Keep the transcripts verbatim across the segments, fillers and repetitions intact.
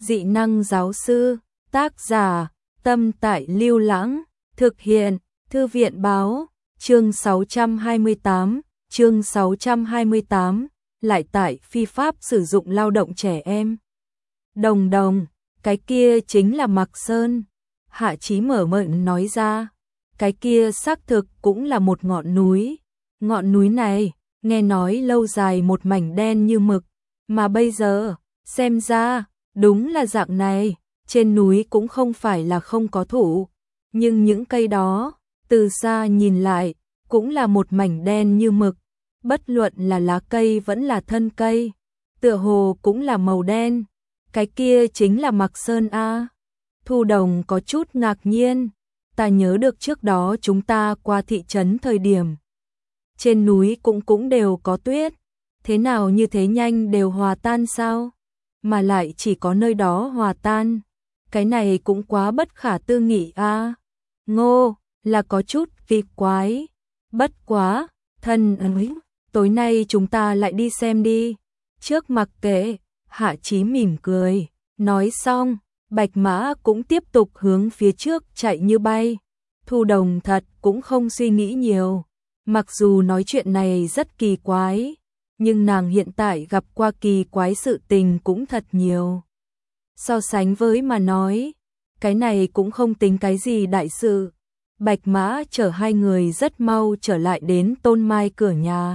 Dị năng giáo sư, tác giả, Tâm Tại Lưu Lãng, thực hiện, Thư viện báo, chương sáu trăm hai mươi tám, chương sáu trăm hai mươi tám, lại tại phi pháp sử dụng lao động trẻ em. Đồng đồng, cái kia chính là Mạc Sơn. Hạ Chí mở miệng nói ra, cái kia xác thực cũng là một ngọn núi. Ngọn núi này, nghe nói lâu dài một mảnh đen như mực, mà bây giờ, xem ra, đúng là dạng này, trên núi cũng không phải là không có thụ, nhưng những cây đó, từ xa nhìn lại, cũng là một mảnh đen như mực, bất luận là lá cây vẫn là thân cây, tựa hồ cũng là màu đen, cái kia chính là Mạc Sơn A. Thu Đồng có chút ngạc nhiên, ta nhớ được trước đó chúng ta qua thị trấn thời điểm. Trên núi cũng cũng đều có tuyết, thế nào như thế nhanh đều hòa tan sao? Mà lại chỉ có nơi đó hòa tan, cái này cũng quá bất khả tư nghị a. Ngô, là có chút kỳ quái, bất quá, thân ấy, tối nay chúng ta lại đi xem đi. Trước mặc kệ, Hạ Chí mỉm cười, nói xong, Bạch Mã cũng tiếp tục hướng phía trước chạy như bay. Thu Đồng thật cũng không suy nghĩ nhiều, mặc dù nói chuyện này rất kỳ quái, nhưng nàng hiện tại gặp qua kỳ quái sự tình cũng thật nhiều. So sánh với mà nói, cái này cũng không tính cái gì đại sự. Bạch Mã chở hai người rất mau trở lại đến Tôn Mai cửa nhà.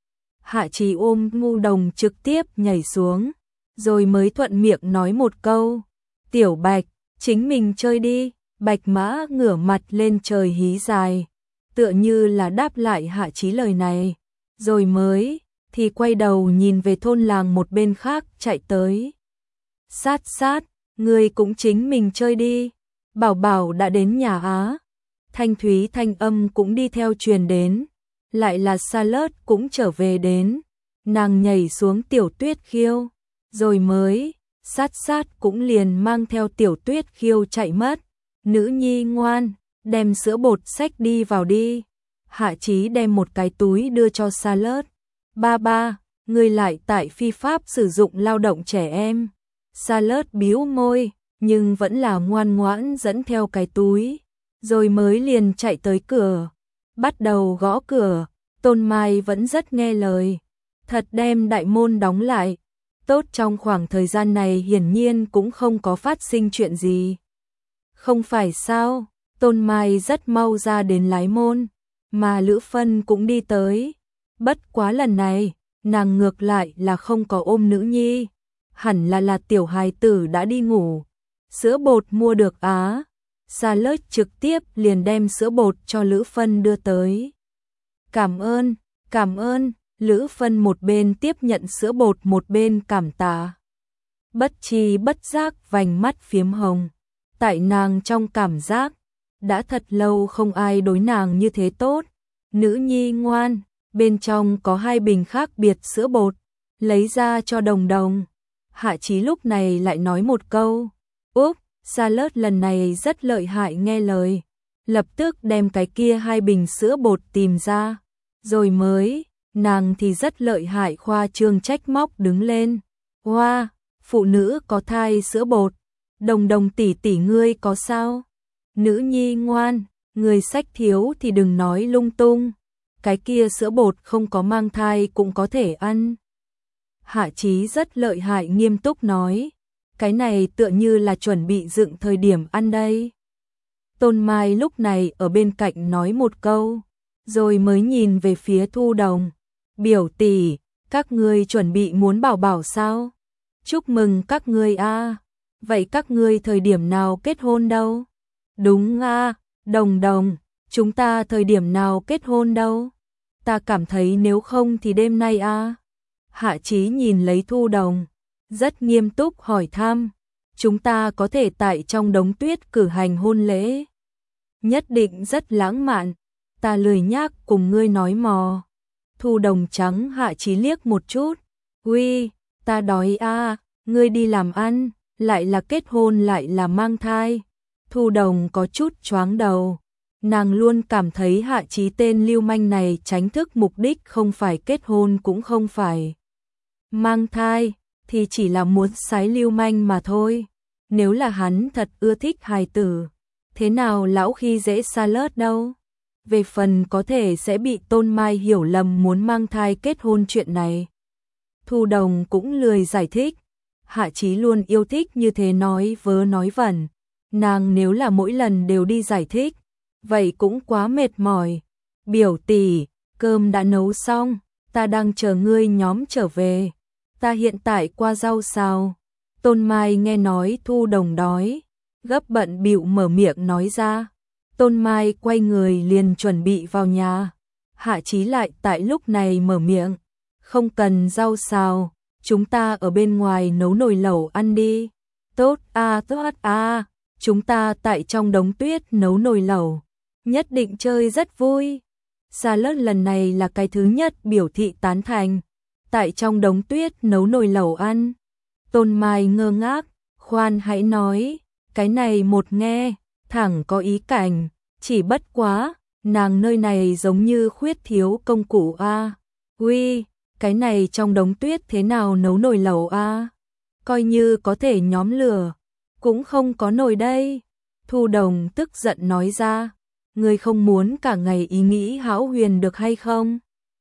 Hạ Chí ôm Ngu Đồng trực tiếp nhảy xuống, rồi mới thuận miệng nói một câu, Tiểu Bạch, chính mình chơi đi. Bạch Mã ngửa mặt lên trời hí dài, tựa như là đáp lại Hạ Chí lời này, rồi mới thì quay đầu nhìn về thôn làng một bên khác chạy tới. Sát sát, người cũng chính mình chơi đi, Bảo Bảo đã đến nhà á. Thanh thúy thanh âm cũng đi theo truyền đến, lại là Salad cũng trở về đến, nàng nhảy xuống Tiểu Tuyết Khiêu, rồi mới, sát sát cũng liền mang theo Tiểu Tuyết Khiêu chạy mất. Nữ nhi ngoan, đem sữa bột xách đi vào đi. Hạ Chí đem một cái túi đưa cho Salad. Ba ba, người lại tại phi pháp sử dụng lao động trẻ em. Salad bĩu môi, nhưng vẫn là ngoan ngoãn dẫn theo cái túi, rồi mới liền chạy tới cửa, bắt đầu gõ cửa. Tôn Mai vẫn rất nghe lời, thật đem đại môn đóng lại. Tốt, trong khoảng thời gian này hiển nhiên cũng không có phát sinh chuyện gì. Không phải sao? Tôn Mai rất mau ra đến lái môn, mà Lữ Phân cũng đi tới. Bất quá lần này, nàng ngược lại là không có ôm nữ nhi, hẳn là là tiểu hài tử đã đi ngủ. Sữa bột mua được á. Salad trực tiếp liền đem sữa bột cho Lữ Phân đưa tới. Cảm ơn, cảm ơn. Lữ Phân một bên tiếp nhận sữa bột một bên cảm tạ. Bất tri bất giác vành mắt phiếm hồng. Tại nàng trong cảm giác, đã thật lâu không ai đối nàng như thế tốt. Nữ nhi ngoan, bên trong có hai bình khác biệt sữa bột, lấy ra cho Đồng Đồng. Hạ Chí lúc này lại nói một câu, úp, Salad lần này rất lợi hại nghe lời, lập tức đem cái kia hai bình sữa bột tìm ra, rồi mới, nàng thì rất lợi hại khoa trương trách móc đứng lên. Hoa, wow, phụ nữ có thai sữa bột. Đồng Đồng tỷ tỷ ngươi có sao? Nữ nhi ngoan, người sách thiếu thì đừng nói lung tung. Cái kia sữa bột không có mang thai cũng có thể ăn. Hạ Chí rất lợi hại nghiêm túc nói, cái này tựa như là chuẩn bị dựng thời điểm ăn đây. Tôn Mai lúc này ở bên cạnh nói một câu, rồi mới nhìn về phía Thu Đồng. Biểu tỷ, các ngươi chuẩn bị muốn bảo bảo sao? Chúc mừng các ngươi a. Vậy các ngươi thời điểm nào kết hôn đâu? Đúng a, Đồng Đồng, chúng ta thời điểm nào kết hôn đâu? Ta cảm thấy nếu không thì đêm nay a. Hạ Chí nhìn lấy Thu Đồng, rất nghiêm túc hỏi thăm, chúng ta có thể tại trong đống tuyết cử hành hôn lễ. Nhất định rất lãng mạn, ta lười nhác cùng ngươi nói mò. Thu Đồng trắng Hạ Chí liếc một chút, uy, ta đói a, ngươi đi làm ăn. Lại là kết hôn lại là mang thai. Thu Đồng có chút choáng đầu. Nàng luôn cảm thấy Hạ Chí tên lưu manh này tránh thức mục đích không phải kết hôn cũng không phải mang thai, thì chỉ là muốn sái lưu manh mà thôi. nếu là hắn thật ưa thích hài tử, thế nào lão khi dễ Salad đâu. Về phần có thể sẽ bị Tôn Mai hiểu lầm muốn mang thai kết hôn chuyện này. Thu Đồng cũng lười giải thích, Hạ Chí luôn yêu thích như thế nói vớ nói vẩn. Nàng nếu là mỗi lần đều đi giải thích, vậy cũng quá mệt mỏi. Biểu tỷ, cơm đã nấu xong, ta đang chờ ngươi nhóm trở về. Ta hiện tại qua rau xào. Tôn Mai nghe nói Thu Đồng đói, gấp bận bịu mở miệng nói ra. Tôn Mai quay người liền chuẩn bị vào nhà. Hạ Chí lại tại lúc này mở miệng, không cần rau xào, chúng ta ở bên ngoài nấu nồi lẩu ăn đi. Tốt a, tốt a, chúng ta tại trong đống tuyết nấu nồi lẩu, nhất định chơi rất vui. Salad lần này là cái thứ nhất biểu thị tán thành, tại trong đống tuyết nấu nồi lẩu ăn. Tôn Mai ngơ ngác, khoan hãy nói, cái này một nghe, thẳng có ý cảnh, chỉ bất quá, nàng nơi này giống như khuyết thiếu công cụ a. Uy, cái này trong đống tuyết thế nào nấu nồi lẩu a? Coi như có thể nhóm lửa, cũng không có nồi đây. Thu Đồng tức giận nói ra, ngươi không muốn cả ngày ý nghĩ hão huyền được hay không?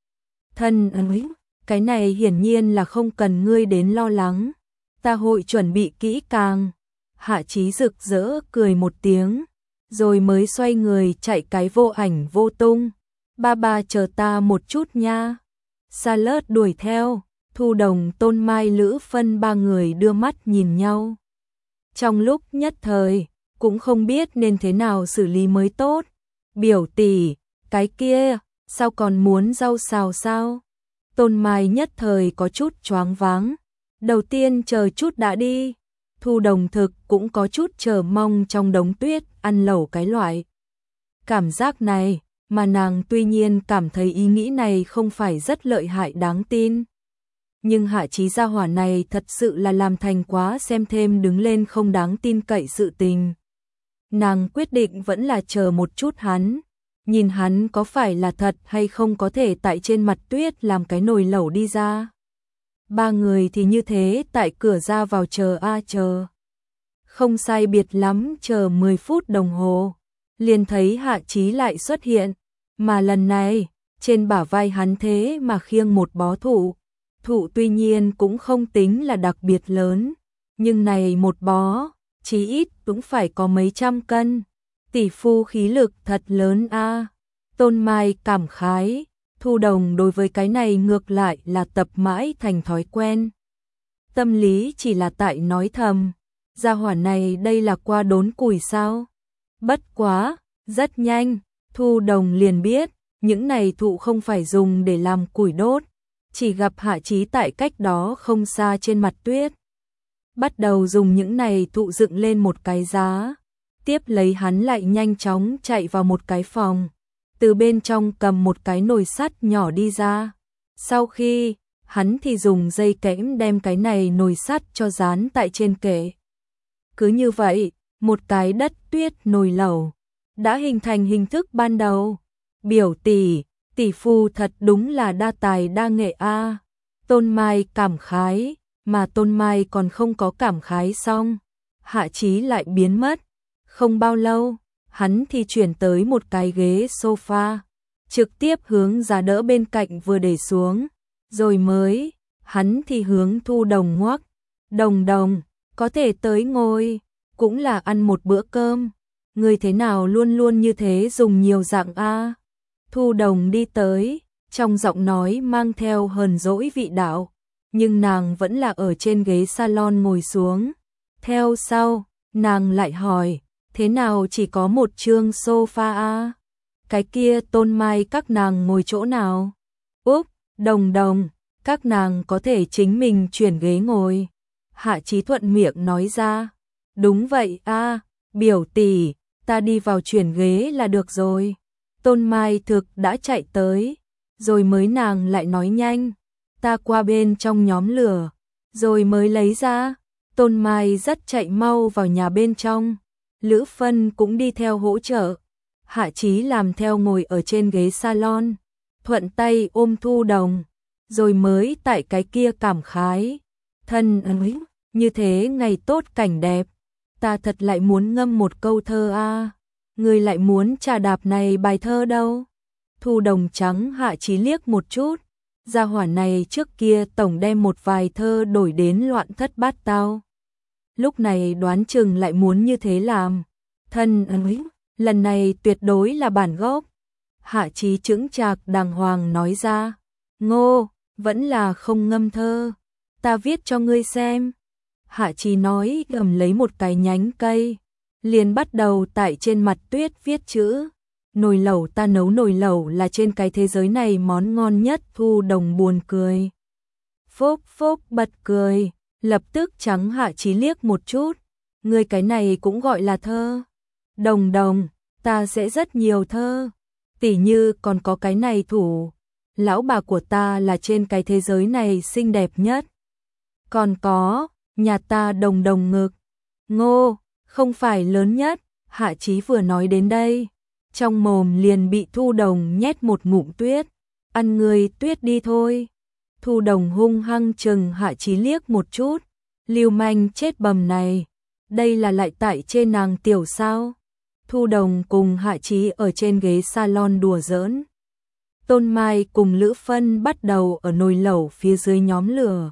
Thân ơi, cái này hiển nhiên là không cần ngươi đến lo lắng, ta hội chuẩn bị kỹ càng. Hạ Chí rực rỡ cười một tiếng, rồi mới xoay người chạy cái vô ảnh vô tung. Ba ba chờ ta một chút nha. Salad đuổi theo, Thu Đồng, Tôn Mai, Lữ Phân ba người đưa mắt nhìn nhau. Trong lúc nhất thời, cũng không biết nên thế nào xử lý mới tốt. Biểu tỷ, cái kia, sao còn muốn rau xào sao? Tôn Mai nhất thời có chút choáng váng. Đầu tiên chờ chút đã đi. Thu Đồng thực cũng có chút chờ mong trong đống tuyết ăn lẩu cái loại. Cảm giác này, mà nàng tuy nhiên cảm thấy ý nghĩ này không phải rất lợi hại đáng tin. Nhưng Hạ Chí gia hỏa này thật sự là làm thành quá xem thêm đứng lên không đáng tin cậy sự tình. Nàng quyết định vẫn là chờ một chút hắn, nhìn hắn có phải là thật hay không có thể tại trên mặt tuyết làm cái nồi lẩu đi ra. Ba người thì như thế tại cửa ra vào chờ a chờ. Không sai biệt lắm chờ mười phút đồng hồ, liền thấy Hạ Chí lại xuất hiện, mà lần này, trên bả vai hắn thế mà khiêng một bó thụ. Thụ tuy nhiên cũng không tính là đặc biệt lớn, nhưng này một bó, chí ít cũng phải có mấy trăm cân. Tỷ phu khí lực thật lớn a. Tôn Mai cảm khái, Thu Đồng đối với cái này ngược lại là tập mãi thành thói quen. Tâm lý chỉ là tại nói thầm, gia hỏa này đây là qua đốn củi sao? Bất quá, rất nhanh, Thu Đồng liền biết, những này thụ không phải dùng để làm củi đốt, chỉ gặp Hạ Chí tại cách đó không xa trên mặt tuyết. Bắt đầu dùng những này thụ dựng lên một cái giá, tiếp lấy hắn lại nhanh chóng chạy vào một cái phòng, từ bên trong cầm một cái nồi sắt nhỏ đi ra. Sau khi, hắn thì dùng dây kẽm đem cái này nồi sắt cho dán tại trên kệ. Cứ như vậy, một cái đất tuyết nồi lẩu đã hình thành hình thức ban đầu. Biểu tỷ, tỷ phu thật đúng là đa tài đa nghệ a. Tôn Mai cảm khái, mà Tôn Mai còn không có cảm khái xong, Hạ Chí lại biến mất. Không bao lâu, hắn thì chuyển tới một cái ghế sofa, trực tiếp hướng giá đỡ bên cạnh vừa để xuống, rồi mới, hắn thì hướng Thu Đồng ngoắc. Đồng Đồng, có thể tới ngồi, cũng là ăn một bữa cơm. Người thế nào luôn luôn như thế dùng nhiều dạng a. Thu Đồng đi tới, trong giọng nói mang theo hờn dỗi vị đạo, nhưng nàng vẫn là ở trên ghế salon ngồi xuống. Theo sau, nàng lại hỏi, thế nào chỉ có một chương sofa a? Cái kia Tôn Mai các nàng ngồi chỗ nào? Úp, Đồng Đồng, các nàng có thể chính mình chuyển ghế ngồi. Hạ Chí thuận miệng nói ra, đúng vậy a, biểu tỷ, ta đi vào chuyển ghế là được rồi. Tôn Mai thực đã chạy tới, rồi mới nàng lại nói nhanh, ta qua bên trong nhóm lửa, rồi mới lấy ra. Tôn Mai rất chạy mau vào nhà bên trong, Lữ Phân cũng đi theo hỗ trợ. Hạ Chí làm theo ngồi ở trên ghế salon, thuận tay ôm Thu Đồng, rồi mới tại cái kia cảm khái, thân ơi, như thế ngày tốt cảnh đẹp, ta thật lại muốn ngâm một câu thơ a. À. Ngươi lại muốn trà đạp này bài thơ đâu? Thu Đồng trắng Hạ Chí liếc một chút, gia hỏa này trước kia tổng đem một vài thơ đổi đến loạn thất bát tao. Lúc này đoán chừng lại muốn như thế làm. Thân ấy, lần này tuyệt đối là bản gốc. Hạ Chí chững chạc đàng hoàng nói ra. Ngô, vẫn là không ngâm thơ. Ta viết cho ngươi xem. Hạ Chí nói cầm lấy một cái nhánh cây, liền bắt đầu tại trên mặt tuyết viết chữ. Nồi lẩu ta nấu nồi lẩu là trên cái thế giới này món ngon nhất. Thu Đồng buồn cười. Phốc phốc bật cười, lập tức trắng Hạ Chí liếc một chút. Ngươi cái này cũng gọi là thơ? Đồng Đồng, ta sẽ rất nhiều thơ. Tỉ như còn có cái này thủ. Lão bà của ta là trên cái thế giới này xinh đẹp nhất. Còn có, nhà ta đồng đồng ngực. Ngô, không phải lớn nhất. Hạ Chí vừa nói đến đây, trong mồm liền bị Thu Đồng nhét một ngụm tuyết. Ăn người tuyết đi thôi. Thu Đồng hung hăng chừng Hạ Chí liếc một chút. Lưu manh chết bầm này, đây là lại tại trên nàng tiểu sao? Thu Đồng cùng Hạ Chí ở trên ghế salon đùa giỡn. Tôn Mai cùng Lữ Phân bắt đầu ở nồi lẩu phía dưới nhóm lửa.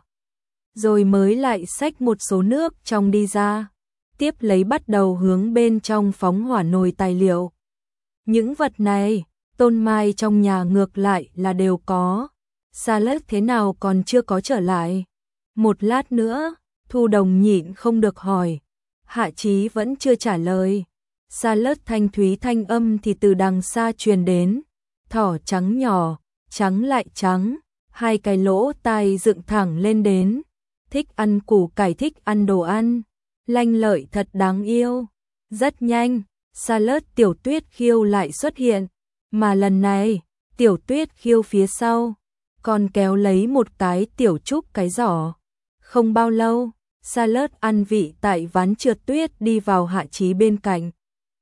Rồi mới lại xách một số nước trong đi ra. Tiếp lấy bắt đầu hướng bên trong phóng hỏa nồi tài liệu. Những vật này, Tôn Mai trong nhà ngược lại là đều có. Salad thế nào còn chưa có trở lại. Một lát nữa, Thu Đồng nhịn không được hỏi. Hạ Chí vẫn chưa trả lời. Salad thanh thúy thanh âm thì từ đằng xa truyền đến. Thỏ trắng nhỏ, trắng lại trắng, hai cái lỗ tai dựng thẳng lên đến. Thích ăn củ cải, thích ăn đồ ăn, lanh lợi thật đáng yêu. Rất nhanh, Salad Tiểu Tuyết Khiêu lại xuất hiện, mà lần này, Tiểu Tuyết Khiêu phía sau còn kéo lấy một cái tiểu trúc cái giỏ. Không bao lâu, Salad ăn vị tại ván trượt tuyết đi vào Hạ Chí bên cạnh.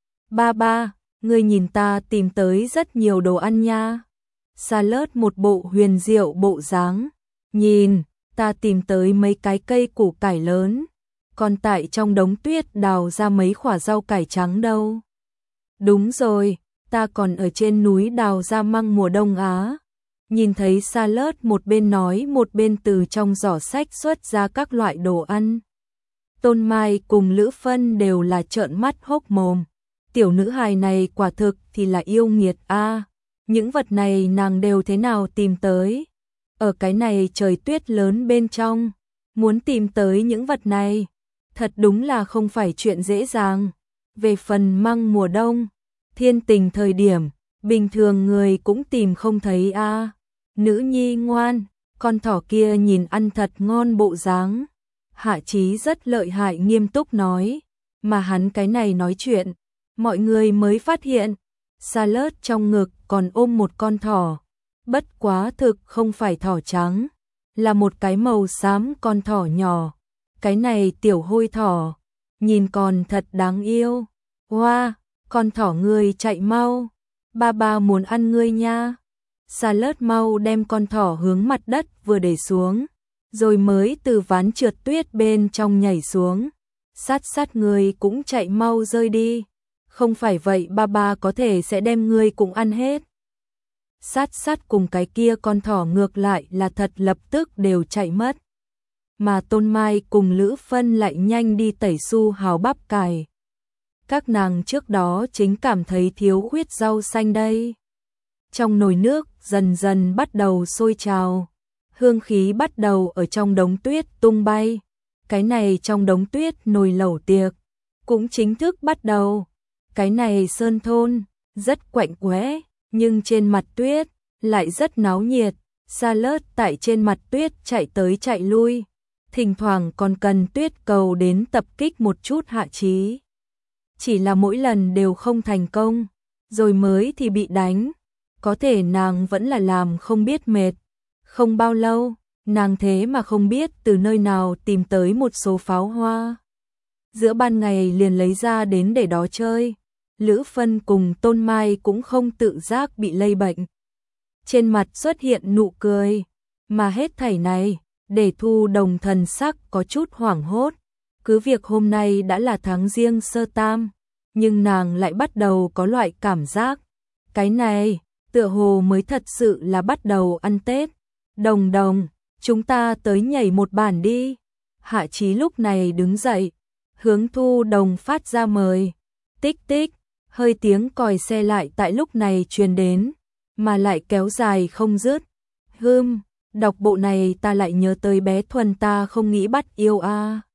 Ba ba, ngươi nhìn ta tìm tới rất nhiều đồ ăn nha. Salad một bộ huyền diệu bộ dáng. Nhìn, ta tìm tới mấy cái cây củ cải lớn, còn tại trong đống tuyết đào ra mấy quả rau cải trắng đâu. Đúng rồi, ta còn ở trên núi đào ra măng mùa đông Á. Nhìn thấy Salad một bên nói một bên từ trong giỏ sách xuất ra các loại đồ ăn. Tôn Mai cùng Lữ Phân đều là trợn mắt hốc mồm. Tiểu nữ hài này quả thực thì là yêu nghiệt a. À, những vật này nàng đều thế nào tìm tới? Ở cái này trời tuyết lớn bên trong, muốn tìm tới những vật này, thật đúng là không phải chuyện dễ dàng. Về phần măng mùa đông, thiên tình thời điểm, bình thường người cũng tìm không thấy a. À, nữ nhi ngoan, con thỏ kia nhìn ăn thật ngon bộ dáng. Hạ Chí rất lợi hại nghiêm túc nói, mà hắn cái này nói chuyện, mọi người mới phát hiện, Salad trong ngực còn ôm một con thỏ. Bất quá thực không phải thỏ trắng, là một cái màu xám con thỏ nhỏ. Cái này tiểu hôi thỏ, nhìn còn thật đáng yêu. Hoa, wow, con thỏ ngươi chạy mau, ba ba muốn ăn ngươi nha. Salad mau đem con thỏ hướng mặt đất vừa để xuống, rồi mới từ ván trượt tuyết bên trong nhảy xuống. Sát sát ngươi cũng chạy mau rơi đi, không phải vậy ba ba có thể sẽ đem ngươi cũng ăn hết. Sát sát cùng cái kia con thỏ ngược lại là thật lập tức đều chạy mất. Mà Tôn Mai cùng Lữ Phân lại nhanh đi tẩy su hào bắp cải. Các nàng trước đó chính cảm thấy thiếu khuyết rau xanh đây. Trong nồi nước dần dần bắt đầu sôi trào. Hương khí bắt đầu ở trong đống tuyết tung bay. Cái này trong đống tuyết nồi lẩu tiệc cũng chính thức bắt đầu. Cái này sơn thôn rất quạnh quẽ, nhưng trên mặt tuyết lại rất náo nhiệt. Salad tại trên mặt tuyết chạy tới chạy lui, thỉnh thoảng còn cần tuyết cầu đến tập kích một chút Hạ Chí. Chỉ là mỗi lần đều không thành công, rồi mới thì bị đánh. Có thể nàng vẫn là làm không biết mệt. Không bao lâu, nàng thế mà không biết từ nơi nào tìm tới một số pháo hoa. Giữa ban ngày liền lấy ra đến để đó chơi. Lữ Phân cùng Tôn Mai cũng không tự giác bị lây bệnh. Trên mặt xuất hiện nụ cười, mà hết thảy này, để Thu Đồng thần sắc có chút hoảng hốt. cứ việc hôm nay đã là tháng Giêng sơ tam, nhưng nàng lại bắt đầu có loại cảm giác. Cái này, tựa hồ mới thật sự là bắt đầu ăn Tết. Đồng đồng, chúng ta tới nhảy một bản đi. Hạ Chí lúc này đứng dậy, hướng Thu Đồng phát ra mời. Tích tích, hơi tiếng còi xe lại tại lúc này truyền đến, mà lại kéo dài không dứt. Hừm, đọc bộ này ta lại nhớ tới bé Thuần ta không nghĩ bắt yêu a. À.